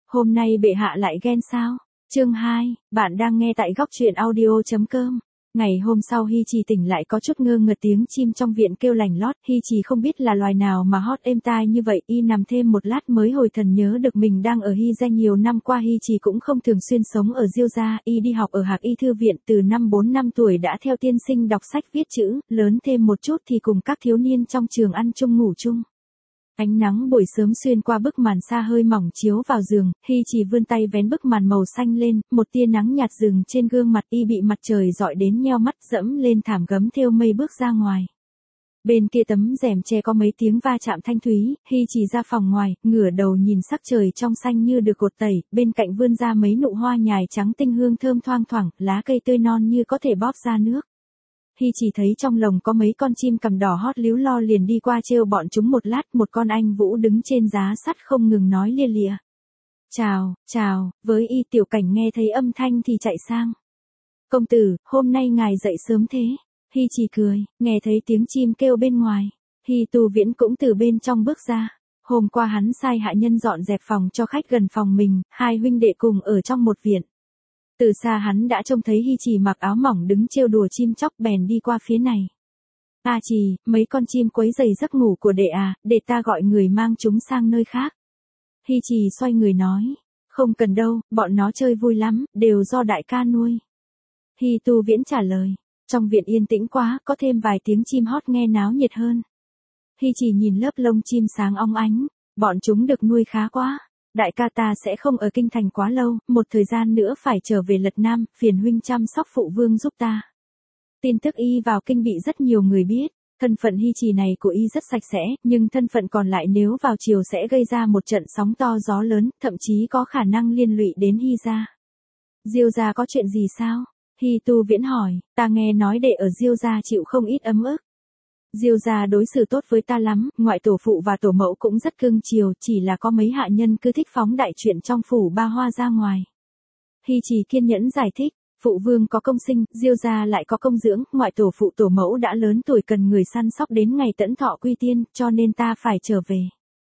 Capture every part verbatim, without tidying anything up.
Hôm nay bệ hạ lại ghen sao? Chương hai, bạn đang nghe tại góc truyện audio chấm com. Ngày hôm sau Hi Trì tỉnh lại có chút ngơ ngật tiếng chim trong viện kêu lành lót, Hi Trì không biết là loài nào mà hót êm tai như vậy, y nằm thêm một lát mới hồi thần nhớ được mình đang ở Hi gia. Nhiều năm qua Hi Trì cũng không thường xuyên sống ở Diêu gia, y đi học ở Hạc Y thư viện từ năm bốn năm tuổi đã theo tiên sinh đọc sách viết chữ, lớn thêm một chút thì cùng các thiếu niên trong trường ăn chung ngủ chung. Ánh nắng buổi sớm xuyên qua bức màn sa hơi mỏng chiếu vào giường, Hi Trì vươn tay vén bức màn màu xanh lên, một tia nắng nhạt rừng trên gương mặt y bị mặt trời rọi đến nheo mắt, dẫm lên thảm gấm thêu mây bước ra ngoài. Bên kia tấm rèm tre có mấy tiếng va chạm thanh thúy, Hi Trì ra phòng ngoài, ngửa đầu nhìn sắc trời trong xanh như được gột tẩy, bên cạnh vươn ra mấy nụ hoa nhài trắng tinh hương thơm thoang thoảng, lá cây tươi non như có thể bóp ra nước. Hi Trì thấy trong lồng có mấy con chim cằm đỏ hót líu lo liền đi qua trêu bọn chúng một lát, một con anh vũ đứng trên giá sắt không ngừng nói lia lịa. Chào, chào, với y Tiểu Cảnh nghe thấy âm thanh thì chạy sang. Công tử, hôm nay ngài dậy sớm thế. Hi Trì cười, nghe thấy tiếng chim kêu bên ngoài. Hi Tu Viễn cũng từ bên trong bước ra. Hôm qua hắn sai hạ nhân dọn dẹp phòng cho khách gần phòng mình, hai huynh đệ cùng ở trong một viện. Từ xa hắn đã trông thấy Hi Trì mặc áo mỏng đứng trêu đùa chim chóc bèn đi qua phía này. A Trì, mấy con chim quấy rầy giấc ngủ của đệ à, để ta gọi người mang chúng sang nơi khác. Hi Trì xoay người nói, không cần đâu, bọn nó chơi vui lắm, đều do đại ca nuôi. Hi Tu Viễn trả lời, trong viện yên tĩnh quá, có thêm vài tiếng chim hót nghe náo nhiệt hơn. Hi Trì nhìn lớp lông chim sáng óng ánh, bọn chúng được nuôi khá quá. Đại ca ta sẽ không ở kinh thành quá lâu, một thời gian nữa phải trở về Lật Nam, phiền huynh chăm sóc phụ vương giúp ta. Tin tức y vào kinh bị rất nhiều người biết, thân phận Hi Trì này của y rất sạch sẽ, nhưng thân phận còn lại nếu vào triều sẽ gây ra một trận sóng to gió lớn, thậm chí có khả năng liên lụy đến Hi gia. Diêu gia có chuyện gì sao? Hi Tu Viễn hỏi, ta nghe nói đệ ở Diêu gia chịu không ít ấm ức. Diêu gia đối xử tốt với ta lắm, ngoại tổ phụ và tổ mẫu cũng rất cưng chiều, chỉ là có mấy hạ nhân cứ thích phóng đại chuyện trong phủ Ba Hoa ra ngoài. Hi Trì kiên nhẫn giải thích, phụ vương có công sinh, Diêu gia lại có công dưỡng, ngoại tổ phụ tổ mẫu đã lớn tuổi cần người săn sóc đến ngày tẫn thọ quy tiên, cho nên ta phải trở về.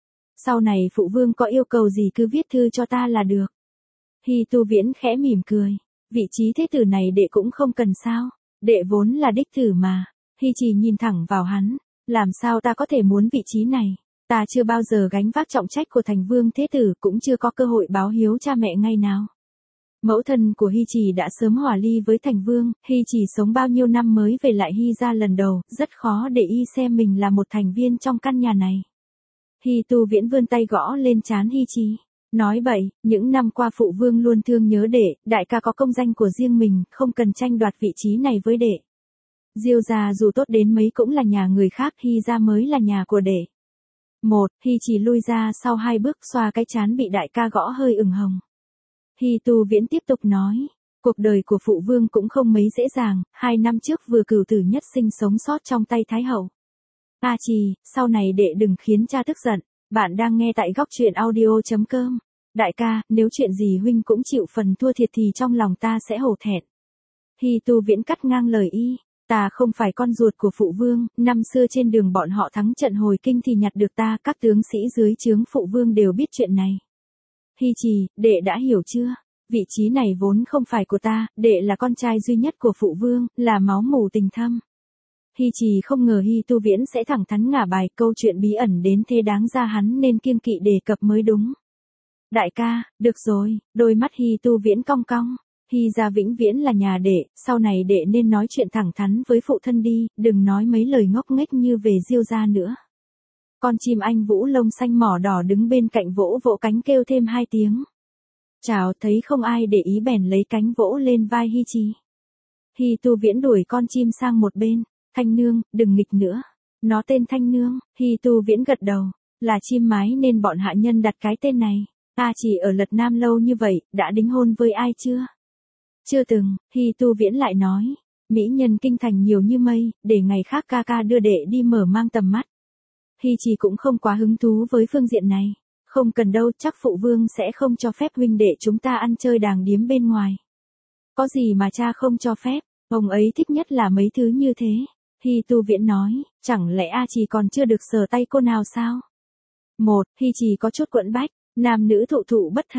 Sau này phụ vương có yêu cầu gì cứ viết thư cho ta là được. Hi Tu Viễn khẽ mỉm cười, vị trí thế tử này đệ cũng không cần sao, đệ vốn là đích tử mà. Hi Trì nhìn thẳng vào hắn, làm sao ta có thể muốn vị trí này, ta chưa bao giờ gánh vác trọng trách của thành vương thế tử, cũng chưa có cơ hội báo hiếu cha mẹ ngày nào. Mẫu thân của Hi Trì đã sớm hòa ly với thành vương, Hi Trì sống bao nhiêu năm mới về lại Hi gia lần đầu, rất khó để y xem mình là một thành viên trong căn nhà này. Hi Tu Viễn vươn tay gõ lên trán Hi Trì, nói bậy, những năm qua phụ vương luôn thương nhớ đệ, đại ca có công danh của riêng mình, không cần tranh đoạt vị trí này với đệ. Diêu gia dù tốt đến mấy cũng là nhà người khác, Hi gia mới là nhà của đệ. Một, Hi Trì lui ra sau hai bước xoa cái trán bị đại ca gõ hơi ửng hồng. Hi Tu Viễn tiếp tục nói, cuộc đời của phụ vương cũng không mấy dễ dàng, hai năm trước vừa cửu tử nhất sinh sống sót trong tay Thái hậu. A Trì, sau này đệ đừng khiến cha tức giận, bạn đang nghe tại góc truyện audio chấm com. Đại ca, nếu chuyện gì huynh cũng chịu phần thua thiệt thì trong lòng ta sẽ hổ thẹn. Hi Tu Viễn cắt ngang lời y. Ta không phải con ruột của phụ vương, năm xưa trên đường bọn họ thắng trận hồi kinh thì nhặt được ta, các tướng sĩ dưới trướng phụ vương đều biết chuyện này. Hi Trì, đệ đã hiểu chưa? Vị trí này vốn không phải của ta, đệ là con trai duy nhất của phụ vương, là máu mủ tình thâm. Hi Trì không ngờ Hi Tu Viễn sẽ thẳng thắn ngả bài, câu chuyện bí ẩn đến thế đáng ra hắn nên kiêng kỵ đề cập mới đúng. Đại ca, được rồi, đôi mắt Hi Tu Viễn cong cong. Hi gia vĩnh viễn là nhà đệ, sau này đệ nên nói chuyện thẳng thắn với phụ thân đi, đừng nói mấy lời ngốc nghếch như về Diêu gia nữa. Con chim anh vũ lông xanh mỏ đỏ đứng bên cạnh vỗ vỗ cánh kêu thêm hai tiếng. Chào, thấy không ai để ý bèn lấy cánh vỗ lên vai Hi Trì. Hi Tu Viễn đuổi con chim sang một bên, Thanh Nương, đừng nghịch nữa. Nó tên Thanh Nương, Hi Tu Viễn gật đầu, là chim mái nên bọn hạ nhân đặt cái tên này. A Trì ở Lật Nam lâu như vậy, đã đính hôn với ai chưa? Chưa từng, Hi Tu Viễn lại nói, mỹ nhân kinh thành nhiều như mây, để ngày khác ca ca đưa đệ đi mở mang tầm mắt. Hi Trì cũng không quá hứng thú với phương diện này, không cần đâu, chắc phụ vương sẽ không cho phép huynh đệ chúng ta ăn chơi đàng điếm bên ngoài. Có gì mà cha không cho phép, ông ấy thích nhất là mấy thứ như thế. Hi Tu Viễn nói, chẳng lẽ A Trì còn chưa được sờ tay cô nào sao? Một, Hi Trì có chút quẫn bách, nam nữ thụ thụ bất thân,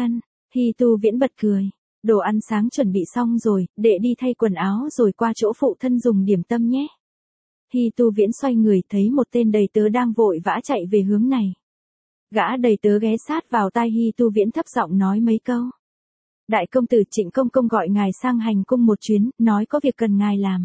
Hy Tu Viễn bật cười. Đồ ăn sáng chuẩn bị xong rồi, đệ đi thay quần áo rồi qua chỗ phụ thân dùng điểm tâm nhé. Hy Tu Viễn xoay người thấy một tên đầy tớ đang vội vã chạy về hướng này. Gã đầy tớ ghé sát vào tai Hy Tu Viễn thấp giọng nói mấy câu. Đại công tử Trịnh Công Công gọi ngài sang hành cung một chuyến, nói có việc cần ngài làm.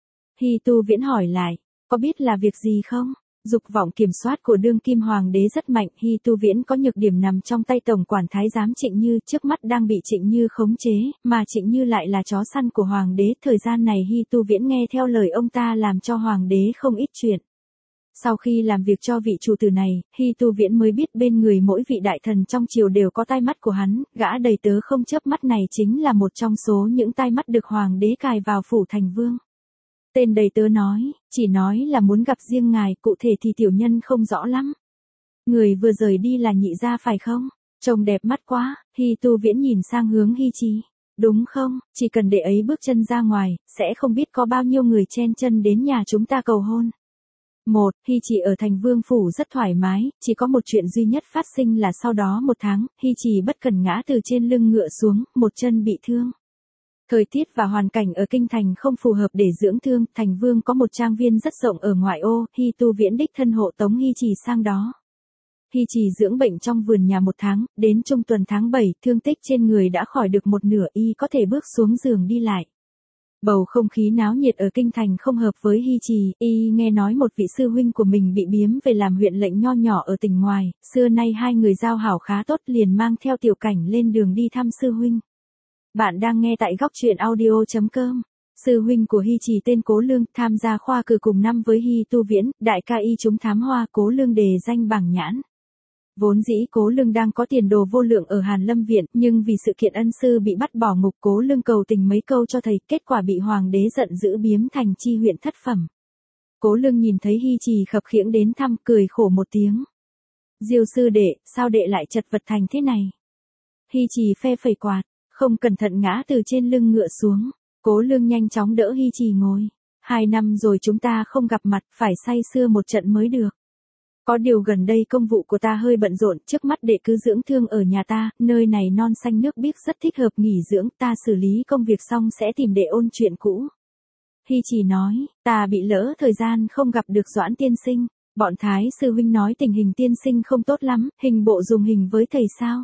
Hy Tu Viễn hỏi lại, có biết là việc gì không? Dục vọng kiểm soát của đương kim hoàng đế rất mạnh, Hy Tu Viễn có nhược điểm nằm trong tay tổng quản thái giám Trịnh Như, trước mắt đang bị Trịnh Như khống chế, mà Trịnh Như lại là chó săn của hoàng đế, thời gian này Hy Tu Viễn nghe theo lời ông ta làm cho hoàng đế không ít chuyện. Sau khi làm việc cho vị chủ tử này, Hy Tu Viễn mới biết bên người mỗi vị đại thần trong triều đều có tai mắt của hắn, gã đầy tớ không chớp mắt này chính là một trong số những tai mắt được hoàng đế cài vào phủ thành vương. Tên đầy tớ nói, chỉ nói là muốn gặp riêng ngài, cụ thể thì tiểu nhân không rõ lắm. Người vừa rời đi là nhị gia phải không? Trông đẹp mắt quá. Hy Tu Viễn nhìn sang hướng Hy Trì. Đúng không, chỉ cần để ấy bước chân ra ngoài, sẽ không biết có bao nhiêu người chen chân đến nhà chúng ta cầu hôn. Một, Hy Trì ở thành vương phủ rất thoải mái, chỉ có một chuyện duy nhất phát sinh là sau đó một tháng, Hy Trì bất cần ngã từ trên lưng ngựa xuống, một chân bị thương. Thời tiết và hoàn cảnh ở kinh thành không phù hợp để dưỡng thương, thành vương có một trang viên rất rộng ở ngoại ô, Hy Tu Viễn đích thân hộ tống Hy Trì sang đó. Hy Trì dưỡng bệnh trong vườn nhà một tháng, đến trung tuần tháng bảy, thương tích trên người đã khỏi được một nửa, y có thể bước xuống giường đi lại. Bầu không khí náo nhiệt ở kinh thành không hợp với Hy Trì, y nghe nói một vị sư huynh của mình bị biếm về làm huyện lệnh nho nhỏ ở tỉnh ngoài, xưa nay hai người giao hảo khá tốt liền mang theo Tiểu Cảnh lên đường đi thăm sư huynh. Bạn đang nghe tại góc truyện audio chấm com. Sư huynh của Hy Trì tên Cố Lương, tham gia khoa cử cùng năm với Hy Tu Viễn, đại ca y trúng thám hoa, Cố Lương đề danh bảng nhãn. Vốn dĩ Cố Lương đang có tiền đồ vô lượng ở Hàn Lâm Viện, nhưng vì sự kiện ân sư bị bắt bỏ ngục, Cố Lương cầu tình mấy câu cho thầy, kết quả bị hoàng đế giận dữ biếm thành chi huyện thất phẩm. Cố Lương nhìn thấy Hy Trì khập khiễng đến thăm, cười khổ một tiếng. Diêu sư đệ, sao đệ lại chật vật thành thế này? Hy Trì phe phẩy quạt, không cẩn thận ngã từ trên lưng ngựa xuống. Cố Lương nhanh chóng đỡ Hy Trì ngồi. Hai năm rồi chúng ta không gặp mặt, phải say sưa một trận mới được. Có điều gần đây công vụ của ta hơi bận rộn, trước mắt đệ cứ dưỡng thương ở nhà ta, nơi này non xanh nước biếc rất thích hợp nghỉ dưỡng, ta xử lý công việc xong sẽ tìm đệ ôn chuyện cũ. Hy Trì nói, ta bị lỡ thời gian không gặp được Doãn tiên sinh, bọn Thái sư huynh nói tình hình tiên sinh không tốt lắm, hình bộ dùng hình với thầy sao?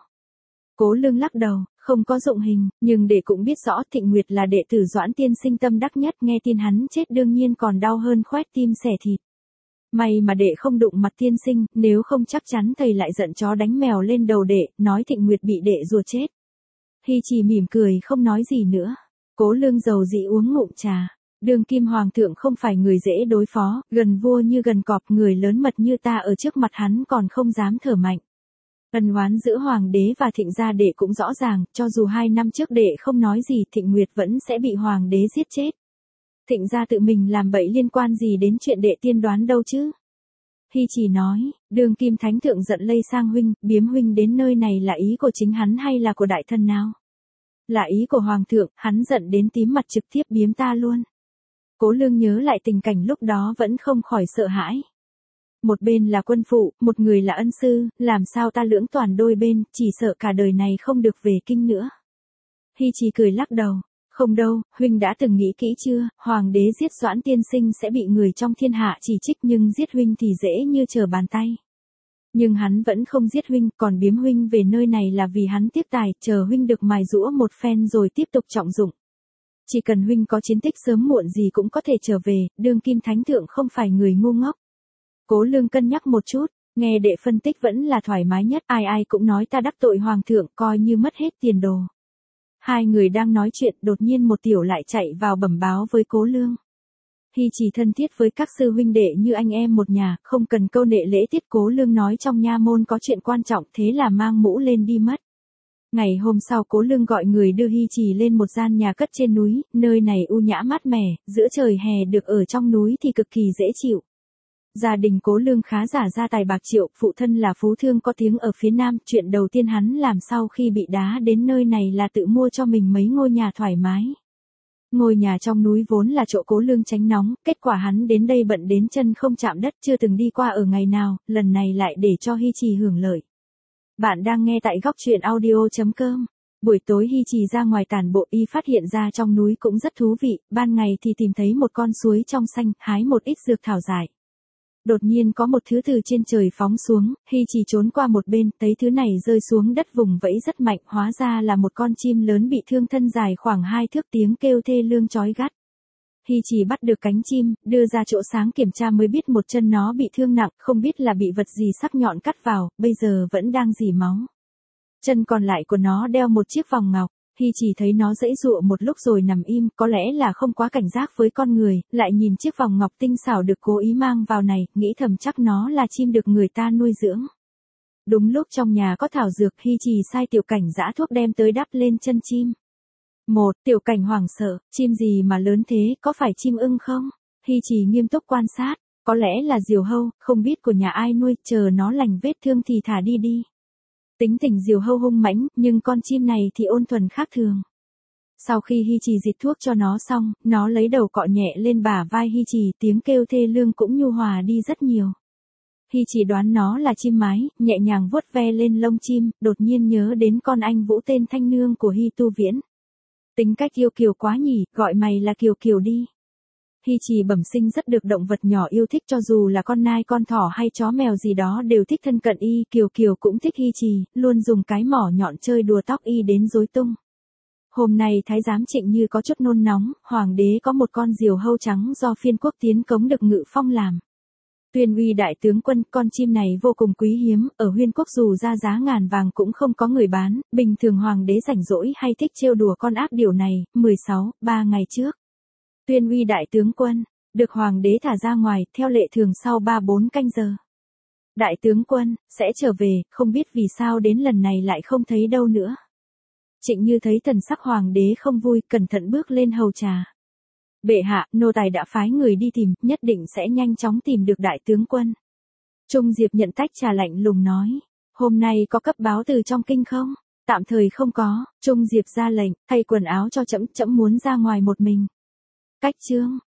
Cố Lương lắc đầu, không có dụng hình, nhưng đệ cũng biết rõ Thịnh Nguyệt là đệ tử Doãn tiên sinh tâm đắc nhất, nghe tin hắn chết đương nhiên còn đau hơn khoét tim xẻ thịt. May mà đệ không đụng mặt tiên sinh, nếu không chắc chắn thầy lại giận chó đánh mèo lên đầu đệ, nói Thịnh Nguyệt bị đệ rùa chết. Hy Trì mỉm cười không nói gì nữa. Cố Lương dầu dĩ uống ngụm trà. Đương kim hoàng thượng không phải người dễ đối phó, gần vua như gần cọp, người lớn mật như ta ở trước mặt hắn còn không dám thở mạnh. Ân oán giữa hoàng đế và Thịnh gia đệ cũng rõ ràng, cho dù hai năm trước đệ không nói gì, Thịnh Nguyệt vẫn sẽ bị hoàng đế giết chết. Thịnh gia tự mình làm bậy liên quan gì đến chuyện đệ tiên đoán đâu chứ? Hy Trì nói, đương kim thánh thượng giận lây sang huynh, biếm huynh đến nơi này là ý của chính hắn hay là của đại thần nào? Là ý của hoàng thượng, hắn giận đến tím mặt trực tiếp biếm ta luôn. Cố Lương nhớ lại tình cảnh lúc đó vẫn không khỏi sợ hãi. Một bên là quân phụ, một người là ân sư, làm sao ta lưỡng toàn đôi bên, chỉ sợ cả đời này không được về kinh nữa. Hy Trì cười lắc đầu, không đâu, huynh đã từng nghĩ kỹ chưa, hoàng đế giết Doãn tiên sinh sẽ bị người trong thiên hạ chỉ trích, nhưng giết huynh thì dễ như trở bàn tay. Nhưng hắn vẫn không giết huynh, còn biếm huynh về nơi này là vì hắn tiếc tài, chờ huynh được mài giũa một phen rồi tiếp tục trọng dụng. Chỉ cần huynh có chiến tích sớm muộn gì cũng có thể trở về, đương kim thánh thượng không phải người ngu ngốc. Cố Lương cân nhắc một chút, nghe đệ phân tích vẫn là thoải mái nhất, ai ai cũng nói ta đắc tội hoàng thượng, coi như mất hết tiền đồ. Hai người đang nói chuyện, đột nhiên một tiểu lại chạy vào bẩm báo với Cố Lương. Hy Trì thân thiết với các sư huynh đệ như anh em một nhà, không cần câu nệ lễ tiết. Cố Lương nói trong nha môn có chuyện quan trọng, thế là mang mũ lên đi mất. Ngày hôm sau Cố Lương gọi người đưa Hy Trì lên một gian nhà cất trên núi, nơi này u nhã mát mẻ, giữa trời hè được ở trong núi thì cực kỳ dễ chịu. Gia đình Cố Lương khá giả gia tài bạc triệu, phụ thân là phú thương có tiếng ở phía Nam, chuyện đầu tiên hắn làm sau khi bị đá đến nơi này là tự mua cho mình mấy ngôi nhà thoải mái. Ngôi nhà trong núi vốn là chỗ Cố Lương tránh nóng, kết quả hắn đến đây bận đến chân không chạm đất, chưa từng đi qua ở ngày nào, lần này lại để cho Hy Trì hưởng lợi. Bạn đang nghe tại góc truyện audio chấm com. Buổi tối Hi Trì ra ngoài tản bộ, y phát hiện ra trong núi cũng rất thú vị, ban ngày thì tìm thấy một con suối trong xanh, hái một ít dược thảo giải. Đột nhiên có một thứ từ trên trời phóng xuống, Hi Trì trốn qua một bên, thấy thứ này rơi xuống đất vùng vẫy rất mạnh, hóa ra là một con chim lớn bị thương, thân dài khoảng hai thước, tiếng kêu thê lương chói gắt. Hi Trì bắt được cánh chim, đưa ra chỗ sáng kiểm tra mới biết một chân nó bị thương nặng, không biết là bị vật gì sắc nhọn cắt vào, bây giờ vẫn đang rỉ máu. Chân còn lại của nó đeo một chiếc vòng ngọc. Hi Trì thấy nó giãy giụa một lúc rồi nằm im, có lẽ là không quá cảnh giác với con người, lại nhìn chiếc vòng ngọc tinh xảo được cố ý mang vào này, nghĩ thầm chắc nó là chim được người ta nuôi dưỡng. Đúng lúc trong nhà có thảo dược, Hi Trì sai Tiểu Cảnh giã thuốc đem tới đắp lên chân chim. Một, Tiểu Cảnh hoảng sợ, chim gì mà lớn thế, có phải chim ưng không? Hi Trì nghiêm túc quan sát, có lẽ là diều hâu, không biết của nhà ai nuôi, chờ nó lành vết thương thì thả đi đi. Tính tình diều hâu hung mãnh, nhưng con chim này thì ôn thuần khác thường. Sau khi Hi Trì dịch thuốc cho nó xong, nó lấy đầu cọ nhẹ lên bả vai Hi Trì, tiếng kêu thê lương cũng nhu hòa đi rất nhiều. Hi Trì đoán nó là chim mái, nhẹ nhàng vuốt ve lên lông chim, đột nhiên nhớ đến con anh Vũ tên Thanh Nương của Hi Tu Viễn. Tính cách yêu kiều quá nhỉ, gọi mày là Kiều Kiều đi. Hi Trì bẩm sinh rất được động vật nhỏ yêu thích, cho dù là con nai, con thỏ hay chó mèo gì đó đều thích thân cận y, Kiều Kiều cũng thích Hi Trì, luôn dùng cái mỏ nhọn chơi đùa tóc y đến rối tung. Hôm nay thái giám Trịnh Như có chút nôn nóng, hoàng đế có một con diều hâu trắng do phiên quốc tiến cống được Ngự Phong làm. Tuyên uy đại tướng quân, con chim này vô cùng quý hiếm, ở Huyên quốc dù ra giá ngàn vàng cũng không có người bán, bình thường hoàng đế rảnh rỗi hay thích trêu đùa con ác điều này. mười sáu, ba ngày trước. Tuyên uy đại tướng quân, được hoàng đế thả ra ngoài, theo lệ thường sau ba bốn canh giờ. Đại tướng quân, sẽ trở về, không biết vì sao đến lần này lại không thấy đâu nữa. Trịnh Như thấy thần sắc hoàng đế không vui, cẩn thận bước lên hầu trà. Bệ hạ, nô tài đã phái người đi tìm, nhất định sẽ nhanh chóng tìm được đại tướng quân. Trung Diệp nhận tách trà lạnh lùng nói, hôm nay có cấp báo từ trong kinh không? Tạm thời không có. Trung Diệp ra lệnh, thay quần áo cho trẫm, trẫm muốn ra ngoài một mình. Cách chương.